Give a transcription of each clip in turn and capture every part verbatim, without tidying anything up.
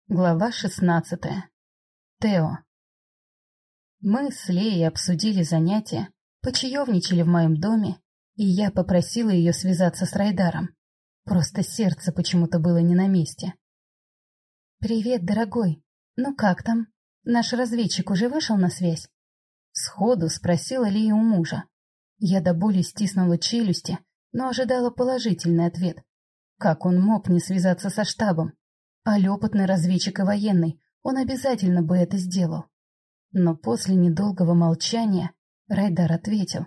Глава шестнадцатая. Тео. Мы с Леей обсудили занятия, почаевничали в моем доме, и я попросила ее связаться с Райдаром. Просто сердце почему-то было не на месте. «Привет, дорогой. Ну как там? Наш разведчик уже вышел на связь?» Сходу спросила Лея у мужа. Я до боли стиснула челюсти, но ожидала положительный ответ. Как он мог не связаться со штабом? Аль опытный разведчик и военный, он обязательно бы это сделал. Но после недолгого молчания Райдар ответил.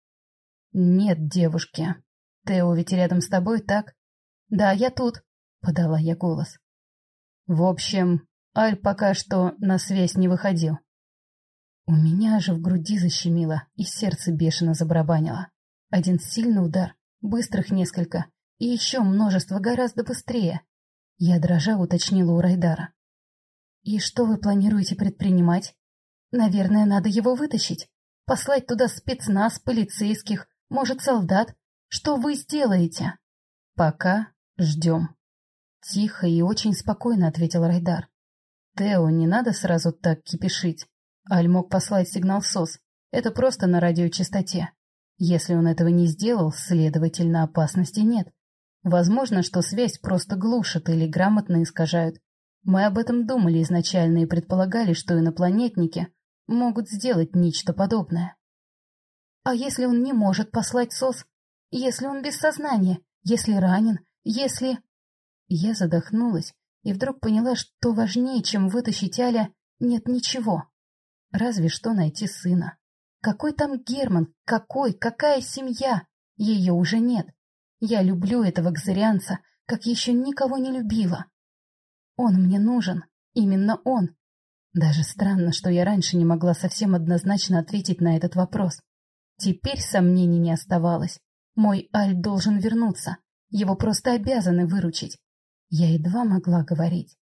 «Нет, девушки. Тео ведь рядом с тобой, так?» «Да, я тут», — подала я голос. «В общем, Аль пока что на связь не выходил». У меня же в груди защемило, и сердце бешено забарабанило. Один сильный удар, быстрых несколько, и еще множество гораздо быстрее. Я дрожа уточнила у Райдара. «И что вы планируете предпринимать? Наверное, надо его вытащить. Послать туда спецназ, полицейских, может, солдат. Что вы сделаете?» «Пока ждем». Тихо и очень спокойно ответил Райдар. «Тео, не надо сразу так кипишить. Аль мог послать сигнал СОС. Это просто на радиочастоте. Если он этого не сделал, следовательно, опасности нет. Возможно, что связь просто глушат или грамотно искажают. Мы об этом думали изначально и предполагали, что инопланетники могут сделать нечто подобное». «А если он не может послать СОС? Если он без сознания? Если ранен? Если...» Я задохнулась и вдруг поняла, что важнее, чем вытащить Аля, нет ничего. Разве что найти сына. Какой там Герман? Какой? Какая семья? Ее уже нет. Я люблю этого кзырианца, как еще никого не любила. Он мне нужен, именно он. Даже странно, что я раньше не могла совсем однозначно ответить на этот вопрос. Теперь сомнений не оставалось. Мой Аль должен вернуться, его просто обязаны выручить. Я едва могла говорить.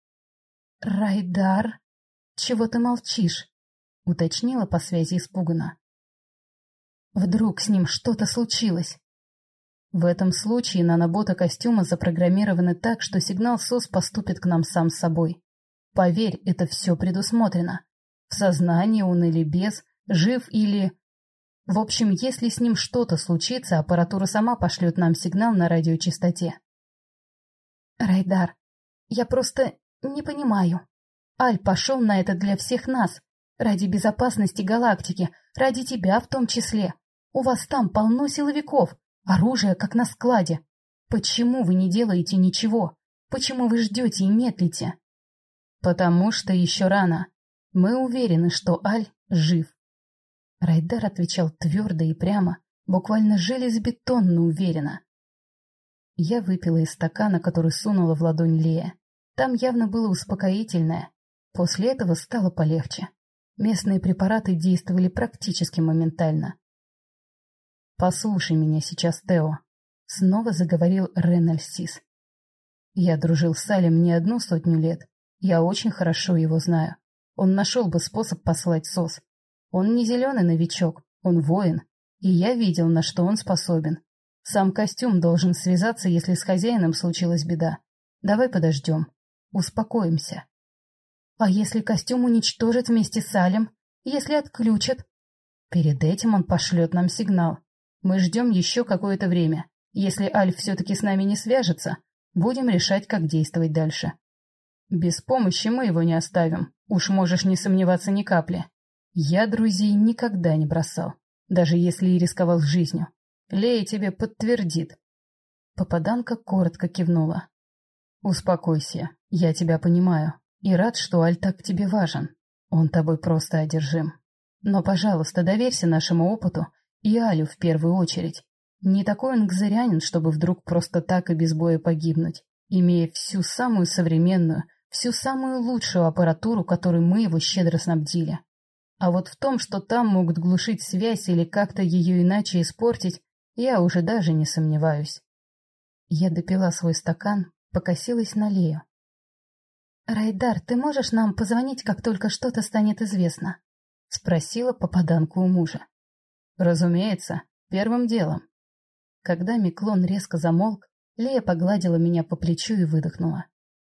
«Райдар, чего ты молчишь?» — уточнила по связи испуганно. «Вдруг с ним что-то случилось?» В этом случае нанобота костюма запрограммированы так, что сигнал СОС поступит к нам сам собой. Поверь, это все предусмотрено. В сознании он или без, жив или... В общем, если с ним что-то случится, аппаратура сама пошлет нам сигнал на радиочастоте. «Райдар, я просто не понимаю. Аль пошел на это для всех нас, ради безопасности галактики, ради тебя в том числе. У вас там полно силовиков. Оружие, как на складе. Почему вы не делаете ничего? Почему вы ждете и медлите?» «Потому что еще рано. Мы уверены, что Аль жив». Райдар отвечал твердо и прямо, буквально железобетонно уверенно. Я выпила из стакана, который сунула в ладонь Лея. Там явно было успокоительное. После этого стало полегче. Местные препараты действовали практически моментально. «Послушай меня сейчас, Тео», — снова заговорил Ренальсис. «Я дружил с Алем не одну сотню лет. Я очень хорошо его знаю. Он нашел бы способ послать СОС. Он не зеленый новичок, он воин, и я видел, на что он способен. Сам костюм должен связаться, если с хозяином случилась беда. Давай подождем, успокоимся». «А если костюм уничтожат вместе с Алем? Если отключат?» «Перед этим он пошлет нам сигнал. Мы ждем еще какое-то время. Если Аль все-таки с нами не свяжется, будем решать, как действовать дальше. Без помощи мы его не оставим, уж можешь не сомневаться ни капли. Я друзей никогда не бросал, даже если и рисковал жизнью. Лея тебе подтвердит». Попаданка коротко кивнула. «Успокойся, я тебя понимаю, и рад, что Аль так тебе важен. Он тобой просто одержим. Но, пожалуйста, доверься нашему опыту и Алю в первую очередь. Не такой он кзырянин, чтобы вдруг просто так и без боя погибнуть, имея всю самую современную, всю самую лучшую аппаратуру, которой мы его щедро снабдили. А вот в том, что там могут глушить связь или как-то ее иначе испортить, я уже даже не сомневаюсь». Я допила свой стакан, покосилась на Лею. «Райдар, ты можешь нам позвонить, как только что-то станет известно?» — спросила попаданку у мужа. «Разумеется, первым делом». Когда Миклон резко замолк, Лея погладила меня по плечу и выдохнула.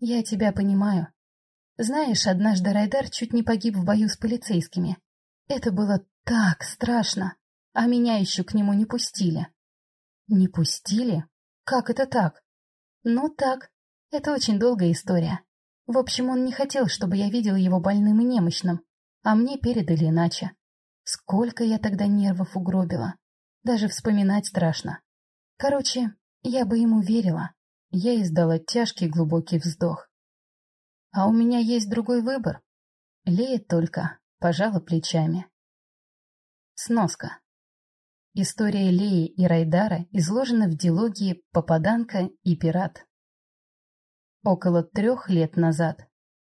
Я тебя понимаю. Знаешь, однажды Райдар чуть не погиб в бою с полицейскими. Это было так страшно, а меня еще к нему не пустили. Не пустили? Как это так? Ну так, это очень долгая история. В общем, он не хотел, чтобы я видел его больным и немощным, а мне передали иначе. Сколько я тогда нервов угробила. Даже вспоминать страшно. Короче, я бы ему верила. Я издала тяжкий глубокий вздох. А у меня есть другой выбор. Лея только пожала плечами. Сноска. История Леи и Райдара изложена в дилогии «Попаданка и пират». Около трех лет назад.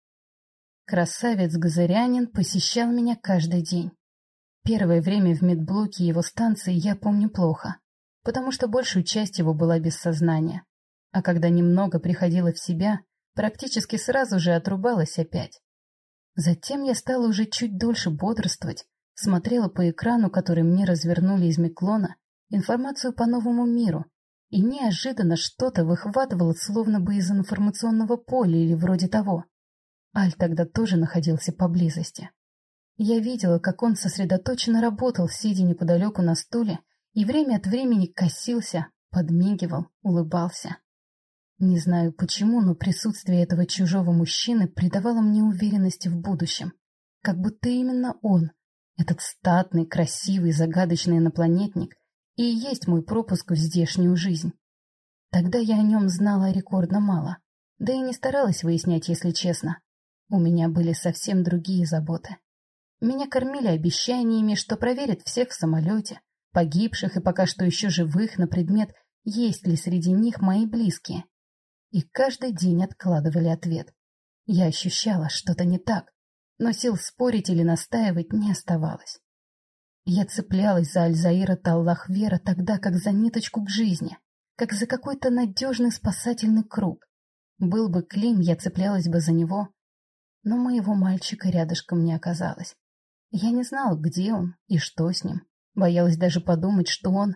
Красавец-газырянин посещал меня каждый день. Первое время в медблоке его станции я помню плохо, потому что большую часть его была без сознания. А когда немного приходила в себя, практически сразу же отрубалась опять. Затем я стала уже чуть дольше бодрствовать, смотрела по экрану, который мне развернули из Меклона, информацию по новому миру, и неожиданно что-то выхватывало словно бы из информационного поля или вроде того. Аль тогда тоже находился поблизости. Я видела, как он сосредоточенно работал, сидя неподалеку на стуле, и время от времени косился, подмигивал, улыбался. Не знаю почему, но присутствие этого чужого мужчины придавало мне уверенности в будущем. Как будто именно он, этот статный, красивый, загадочный инопланетник, и есть мой пропуск в здешнюю жизнь. Тогда я о нем знала рекордно мало, да и не старалась выяснять, если честно. У меня были совсем другие заботы. Меня кормили обещаниями, что проверят всех в самолете, погибших и пока что еще живых, на предмет, есть ли среди них мои близкие. И каждый день откладывали ответ. Я ощущала, что-то не так, но сил спорить или настаивать не оставалось. Я цеплялась за Альзаира Таллахвера тогда, как за ниточку к жизни, как за какой-то надежный спасательный круг. Был бы Клим, я цеплялась бы за него, но моего мальчика рядышком не оказалось. Я не знала, где он и что с ним, боялась даже подумать, что он...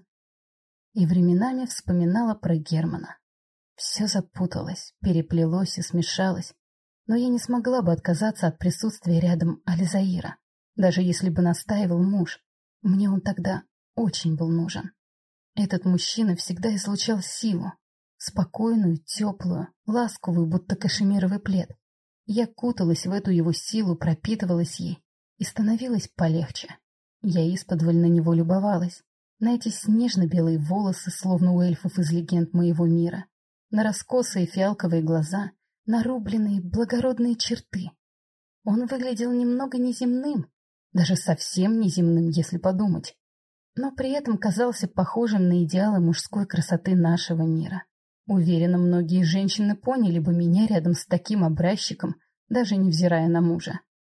И временами вспоминала про Германа. Все запуталось, переплелось и смешалось, но я не смогла бы отказаться от присутствия рядом Альзаира, даже если бы настаивал муж. Мне он тогда очень был нужен. Этот мужчина всегда излучал силу, спокойную, теплую, ласковую, будто кашемировый плед. Я куталась в эту его силу, пропитывалась ей, и становилось полегче. Я исподволь на него любовалась, на эти снежно-белые волосы, словно у эльфов из легенд моего мира, на раскосые фиалковые глаза, на рубленные благородные черты. Он выглядел немного неземным, даже совсем неземным, если подумать, но при этом казался похожим на идеалы мужской красоты нашего мира. Уверена, многие женщины поняли бы меня рядом с таким образчиком, даже невзирая на мужа.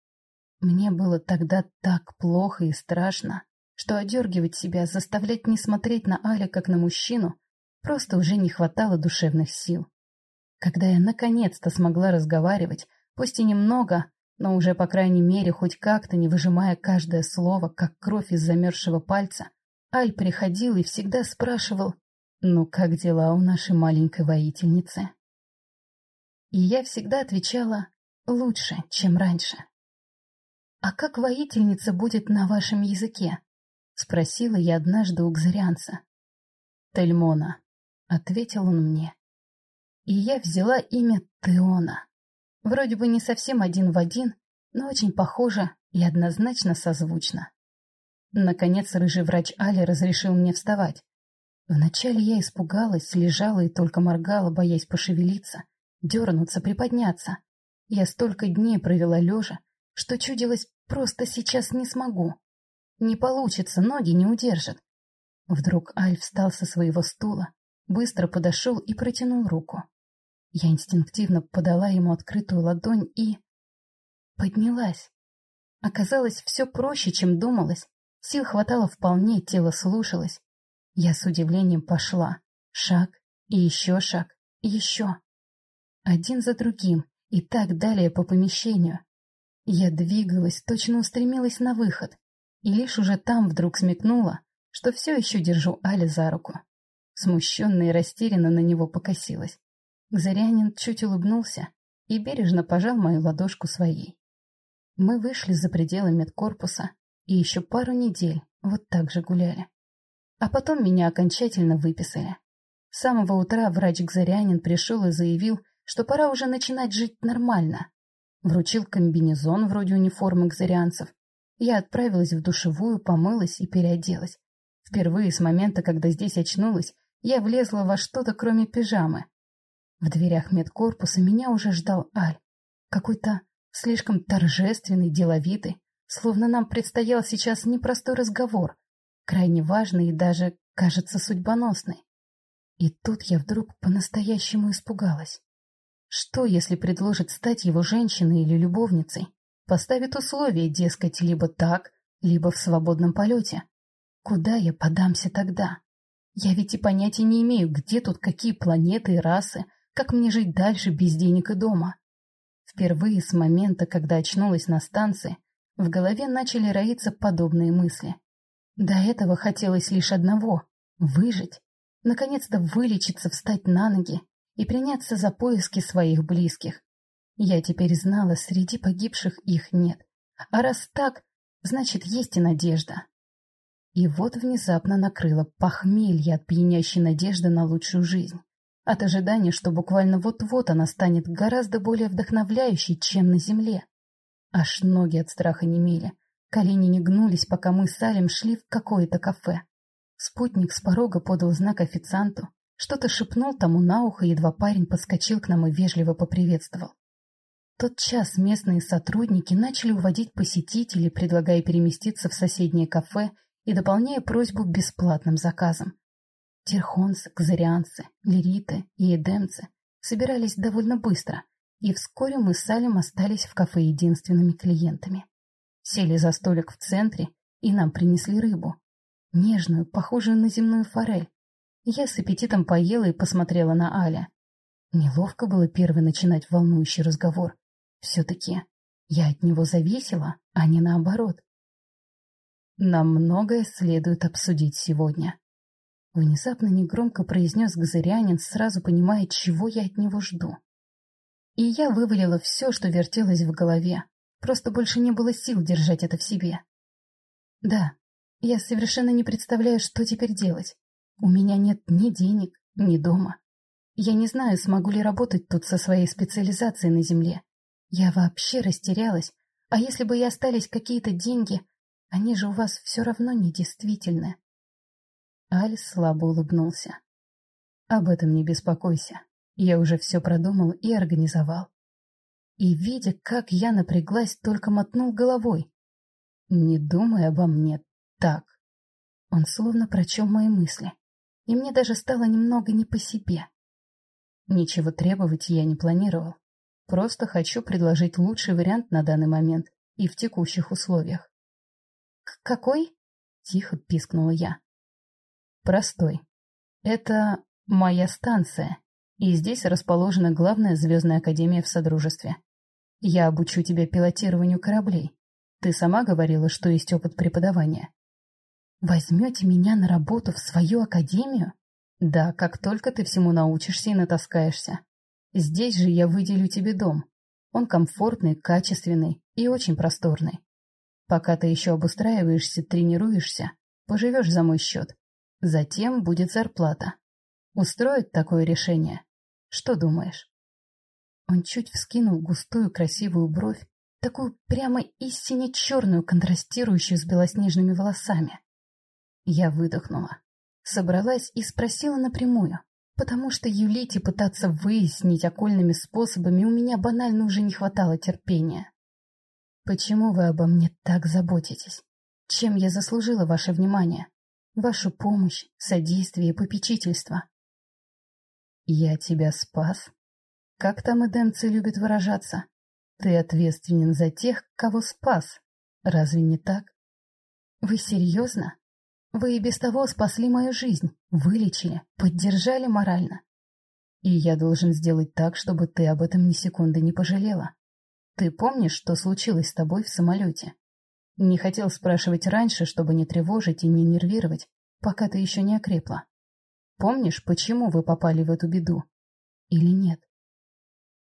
Мне было тогда так плохо и страшно, что одергивать себя, заставлять не смотреть на Аля как на мужчину, просто уже не хватало душевных сил. Когда я наконец-то смогла разговаривать, пусть и немного, но уже, по крайней мере, хоть как-то не выжимая каждое слово, как кровь из замерзшего пальца, Аль приходил и всегда спрашивал: «Ну, как дела у нашей маленькой воительницы?» И я всегда отвечала: «Лучше, чем раньше». «А как воительница будет на вашем языке?» — спросила я однажды у кзарианца. «Тельмона», — ответил он мне. И я взяла имя Теона. Вроде бы не совсем один в один, но очень похоже и однозначно созвучно. Наконец рыжий врач Али разрешил мне вставать. Вначале я испугалась, лежала и только моргала, боясь пошевелиться, дернуться, приподняться. Я столько дней провела лежа, что чудилось, просто сейчас не смогу. Не получится, ноги не удержат. Вдруг Аль встал со своего стула, быстро подошел и протянул руку. Я инстинктивно подала ему открытую ладонь и... поднялась. Оказалось, все проще, чем думалось. Сил хватало вполне, тело слушалось. Я с удивлением пошла. Шаг, и еще шаг, и еще. Один за другим, и так далее по помещению. Я двигалась, точно устремилась на выход, и лишь уже там вдруг смекнула, что все еще держу Аля за руку. Смущенно и растерянно на него покосилась. Кзарианин чуть улыбнулся, и бережно пожал мою ладошку своей. Мы вышли за пределы медкорпуса и еще пару недель вот так же гуляли. А потом меня окончательно выписали. С самого утра врач-гзарианин пришел и заявил, что пора уже начинать жить нормально. Вручил комбинезон вроде униформы гзарианцев. Я отправилась в душевую, помылась и переоделась. Впервые с момента, когда здесь очнулась, я влезла во что-то, кроме пижамы. В дверях медкорпуса меня уже ждал Аль. Какой-то слишком торжественный, деловитый, словно нам предстоял сейчас непростой разговор, крайне важный и даже, кажется, судьбоносный. И тут я вдруг по-настоящему испугалась. Что, если предложит стать его женщиной или любовницей? Поставит условия, дескать, либо так, либо в свободном полете. Куда я подамся тогда? Я ведь и понятия не имею, где тут какие планеты и расы, как мне жить дальше без денег и дома. Впервые с момента, когда очнулась на станции, в голове начали роиться подобные мысли. До этого хотелось лишь одного — выжить, наконец-то вылечиться, встать на ноги и приняться за поиски своих близких. Я теперь знала, среди погибших их нет. А раз так, значит, есть и надежда. И вот внезапно накрыло похмелье от пьянящей надежды на лучшую жизнь. От ожидания, что буквально вот-вот она станет гораздо более вдохновляющей, чем на земле. Аж ноги от страха немели. Колени не гнулись, пока мы с Алем шли в какое-то кафе. Спутник с порога подал знак официанту, что-то шепнул тому на ухо, едва парень подскочил к нам и вежливо поприветствовал. Тот час местные сотрудники начали уводить посетителей, предлагая переместиться в соседнее кафе и дополняя просьбу бесплатным заказом. Терхонцы, кзарианцы, лириты и эдемцы собирались довольно быстро, и вскоре мы с Алем остались в кафе единственными клиентами. Сели за столик в центре, и нам принесли рыбу. Нежную, похожую на земную форель. Я с аппетитом поела и посмотрела на Аля. Неловко было первой начинать волнующий разговор. Все-таки я от него зависела, а не наоборот. Нам многое следует обсудить сегодня. Внезапно негромко произнес гзарианин, сразу понимая, чего я от него жду. И я вывалила все, что вертелось в голове. Просто больше не было сил держать это в себе. Да, я совершенно не представляю, что теперь делать. У меня нет ни денег, ни дома. Я не знаю, смогу ли работать тут со своей специализацией на земле. Я вообще растерялась. А если бы и остались какие-то деньги, они же у вас все равно недействительны. Аль слабо улыбнулся. Об этом не беспокойся. Я уже все продумал и организовал. И, видя, как я напряглась, только мотнул головой. Не думай обо мне так. Он словно прочел мои мысли, и мне даже стало немного не по себе. Ничего требовать я не планировал. Просто хочу предложить лучший вариант на данный момент и в текущих условиях. — Какой? — тихо пискнула я. — Простой. Это моя станция, и здесь расположена главная звездная академия в Содружестве. Я обучу тебя пилотированию кораблей. Ты сама говорила, что есть опыт преподавания. Возьмете меня на работу в свою академию? Да, как только ты всему научишься и натаскаешься. Здесь же я выделю тебе дом. Он комфортный, качественный и очень просторный. Пока ты еще обустраиваешься, тренируешься, поживешь за мой счет. Затем будет зарплата. Устроит такое решение? Что думаешь? Он чуть вскинул густую красивую бровь, такую прямо истинно черную, контрастирующую с белоснежными волосами. Я выдохнула, собралась и спросила напрямую, потому что юлить и пытаться выяснить окольными способами у меня банально уже не хватало терпения. Почему вы обо мне так заботитесь? Чем я заслужила ваше внимание, вашу помощь, содействие и попечительство? Я тебя спас. Как там эдемцы любят выражаться? Ты ответственен за тех, кого спас. Разве не так? Вы серьезно? Вы и без того спасли мою жизнь, вылечили, поддержали морально. И я должен сделать так, чтобы ты об этом ни секунды не пожалела. Ты помнишь, что случилось с тобой в самолете? Не хотел спрашивать раньше, чтобы не тревожить и не нервировать, пока ты еще не окрепла. Помнишь, почему вы попали в эту беду? Или нет?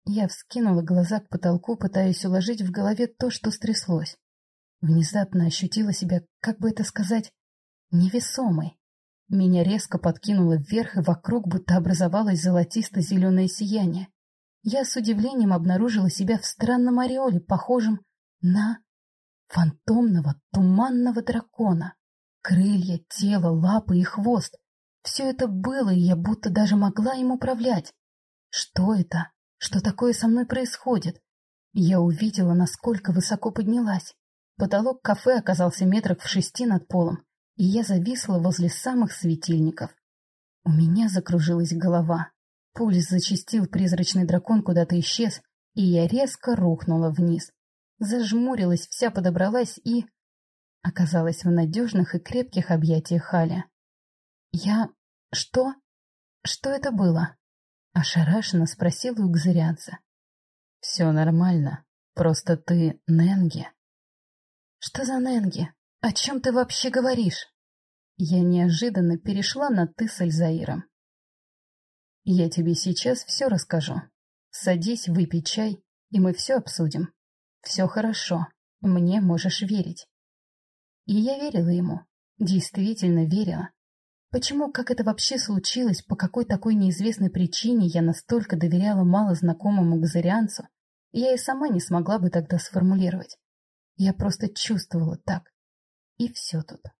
Я вскинула глаза к потолку, пытаясь уложить в голове то, что стряслось. Внезапно ощутила себя, как бы это сказать, невесомой. Меня резко подкинуло вверх, и вокруг будто образовалось золотисто-зеленое сияние. Я с удивлением обнаружила себя в странном ореоле, похожем на фантомного туманного дракона. Крылья, тело, лапы и хвост. Все это было, и я будто даже могла им управлять. Что это? Что такое со мной происходит? Я увидела, насколько высоко поднялась. Потолок кафе оказался метрах в шести над полом, и я зависла возле самых светильников. У меня закружилась голова. Пульс зачастил, призрачный дракон куда-то исчез, и я резко рухнула вниз. Зажмурилась, вся подобралась и... оказалась в надежных и крепких объятиях Халя. Я... что? Что это было? Ошарашенно спросила у кзырянца. «Все нормально, просто ты Ненги». «Что за Ненги? О чем ты вообще говоришь?» Я неожиданно перешла на «ты» с Альзаиром. «Я тебе сейчас все расскажу. Садись, выпей чай, и мы все обсудим. Все хорошо, мне можешь верить». И я верила ему, действительно верила. Почему, как это вообще случилось, по какой такой неизвестной причине я настолько доверяла малознакомому кзырянцу, я и сама не смогла бы тогда сформулировать. Я просто чувствовала так. И все тут.